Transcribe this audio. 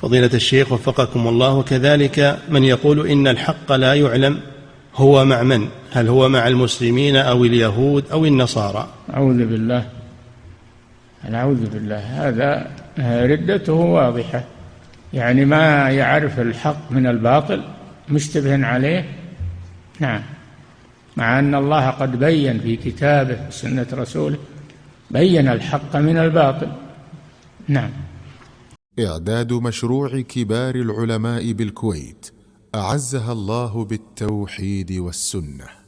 فضيلة الشيخ وفقكم الله، كذلك من يقول إن الحق لا يعلم هو مع من؟ هل هو مع المسلمين أو اليهود أو النصارى؟ أعوذ بالله، نعوذ بالله، هذا ردته واضحة، يعني ما يعرف الحق من الباطل، مشتبه عليه. نعم، مع أن الله قد بين في كتابه وسنة رسوله، بين الحق من الباطل. نعم. إعداد مشروع كبار العلماء بالكويت أعزها الله بالتوحيد والسنة.